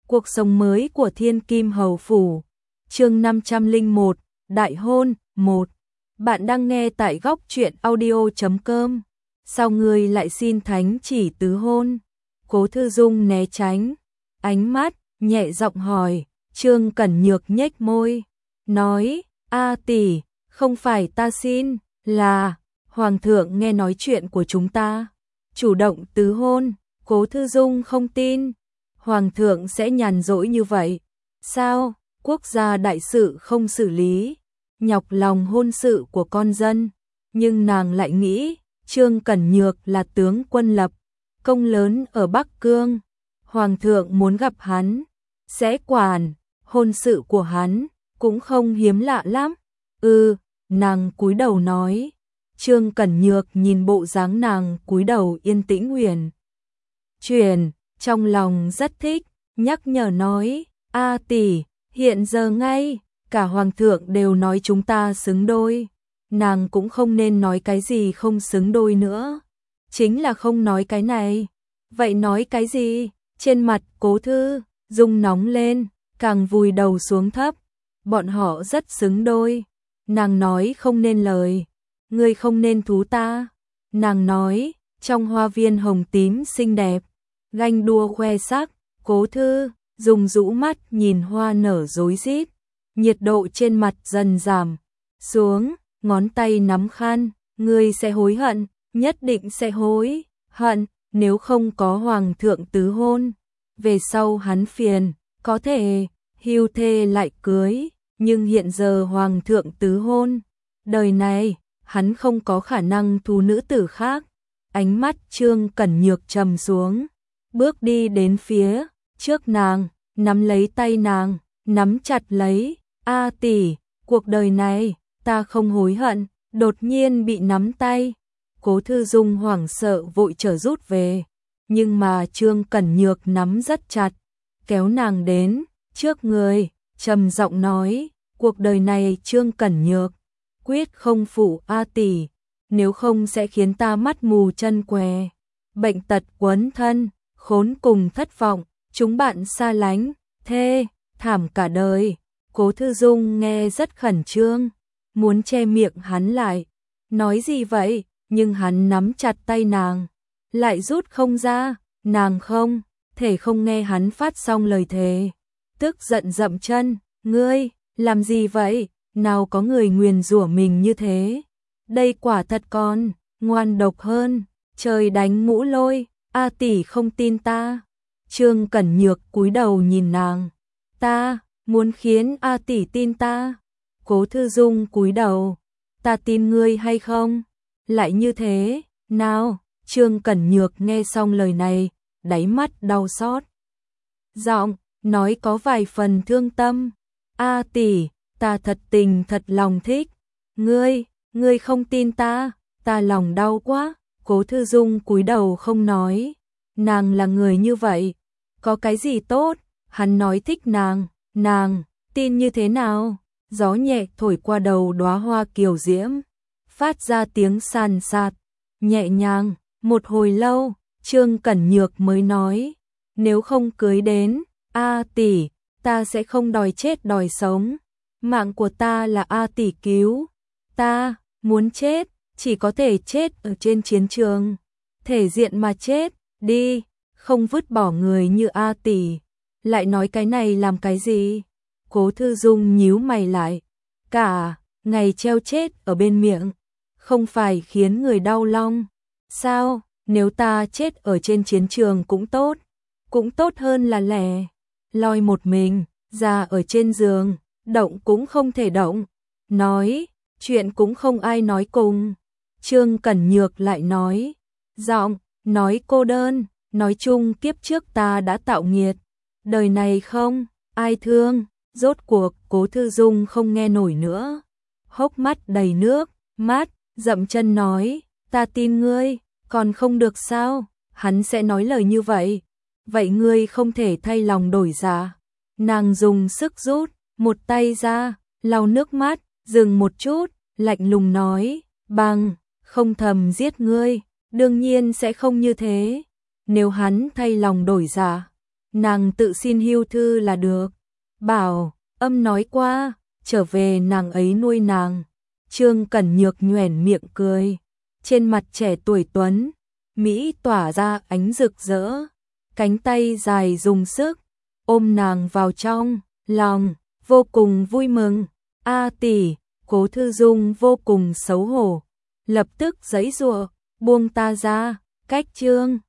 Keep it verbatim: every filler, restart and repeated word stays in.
Cuộc sống mới của Thiên Kim Hầu Phủ. Chương năm trăm lẻ một, Đại hôn một. Bạn đang nghe tại góc truyện audio chấm com. Sao ngươi lại xin thánh chỉ tứ hôn? Cố Thư Dung né tránh ánh mắt, nhẹ giọng hỏi. Trương Cẩn Nhược nhếch môi, nói: "A tỷ, không phải ta xin, là Hoàng thượng nghe nói chuyện của chúng ta, chủ động tứ hôn." Cố Thư Dung không tin Hoàng thượng sẽ nhàn rỗi như vậy. Sao, quốc gia đại sự không xử lý, nhọc lòng hôn sự của con dân. Nhưng nàng lại nghĩ, Trương Cẩn Nhược là tướng quân lập công lớn ở Bắc Cương. Hoàng thượng muốn gặp hắn, sẽ quản hôn sự của hắn, cũng không hiếm lạ lắm. Ừ, nàng cúi đầu nói. Trương Cẩn Nhược nhìn bộ dáng nàng cúi đầu yên tĩnh huyền chuyển, trong lòng rất thích, nhắc nhở nói: "A tỷ, hiện giờ ngay cả hoàng thượng đều nói chúng ta xứng đôi, nàng cũng không nên nói cái gì không xứng đôi nữa. Chính là không nói cái này, vậy nói cái gì?" Trên mặt Cố Thư Dung nóng lên, càng vùi đầu xuống thấp. Bọn họ rất xứng đôi. Nàng nói không nên lời, ngươi không nên thú ta. Nàng nói, trong hoa viên hồng tím xinh đẹp, ganh đua khoe sắc. Cố Thư Dung rũ mắt nhìn hoa nở rối rít, nhiệt độ trên mặt dần giảm xuống, ngón tay nắm khăn. Ngươi sẽ hối hận, nhất định sẽ hối hận, nếu không có hoàng thượng tứ hôn, về sau hắn phiền, có thể hưu thê lại cưới, nhưng hiện giờ hoàng thượng tứ hôn, đời này hắn không có khả năng thu nữ tử khác. Ánh mắt Trương Cẩn Nhược trầm xuống, bước đi đến phía trước nàng, nắm lấy tay nàng, nắm chặt lấy. "A tỷ, cuộc đời này ta không hối hận." Đột nhiên bị nắm tay, Cố Thư Dung hoảng sợ vội trở rút về, nhưng mà Trương Cẩn Nhược nắm rất chặt, kéo nàng đến trước người, trầm giọng nói: "Cuộc đời này Trương Cẩn Nhược quyết không phụ A tỷ, nếu không sẽ khiến ta mắt mù chân què, bệnh tật quấn thân, khốn cùng thất vọng, chúng bạn xa lánh, thê thảm cả đời." Cố Thư Dung nghe rất khẩn trương, muốn che miệng hắn lại, nói gì vậy, nhưng hắn nắm chặt tay nàng, lại rút không ra. Nàng không thể không nghe hắn phát xong lời thề, tức giận dậm chân: "Ngươi làm gì vậy? Nào có người nguyền rủa mình như thế, đây quả thật còn ngoan độc hơn trời đánh mũ lôi. A tỷ không tin ta." Trương Cẩn Nhược cúi đầu nhìn nàng: "Ta muốn khiến A tỷ tin ta." Cố Thư Dung cúi đầu: "Ta tin ngươi hay không? Lại như thế nào?" Trương Cẩn Nhược nghe xong lời này, đáy mắt đau xót, giọng nói có vài phần thương tâm: "A tỷ, ta thật tình thật lòng thích ngươi, ngươi không tin ta, ta lòng đau quá." Cố Thư Dung cúi đầu không nói. Nàng là người như vậy, có cái gì tốt, hắn nói thích nàng, nàng tin như thế nào? Gió nhẹ thổi qua đầu đóa hoa kiều diễm, phát ra tiếng sàn sạt nhẹ nhàng. Một hồi lâu, Trương Cẩn Nhược mới nói: "Nếu không cưới đến A tỷ, ta sẽ không đòi chết đòi sống. Mạng của ta là A tỷ cứu, ta muốn chết chỉ có thể chết ở trên chiến trường, thể diện mà chết đi, không vứt bỏ người như A tỷ." Lại nói cái này làm cái gì? Cố Thư Dung nhíu mày lại, cả ngày treo chết ở bên miệng, không phải khiến người đau lòng sao? Nếu ta chết ở trên chiến trường cũng tốt, cũng tốt hơn là lẻ loi một mình ra ở trên giường, động cũng không thể động, nói chuyện cũng không ai nói cùng. Trương Cẩn Nhược lại nói, giọng nói cô đơn, nói chung kiếp trước ta đã tạo nghiệt, đời này không ai thương. Rốt cuộc Cố Thư Dung không nghe nổi nữa, hốc mắt đầy nước mắt, dậm chân nói: "Ta tin ngươi, còn không được sao?" Hắn sẽ nói lời như vậy, vậy ngươi không thể thay lòng đổi dạ. Nàng dùng sức rút một tay ra, lau nước mắt, dừng một chút, lạnh lùng nói: "Bằng không thầm giết ngươi, đương nhiên sẽ không như thế. Nếu hắn thay lòng đổi dạ, nàng tự xin hưu thư là được. Bảo Âm nói qua, trở về nàng ấy nuôi nàng. Trương Cẩn Nhược nhoẻn miệng cười, trên mặt trẻ tuổi tuấn mỹ tỏa ra ánh rực rỡ, cánh tay dài dùng sức ôm nàng vào trong lòng, vô cùng vui mừng. A tỷ, Cố Thư Dung vô cùng xấu hổ, lập tức giãy giụa, buông ta ra, cách Trương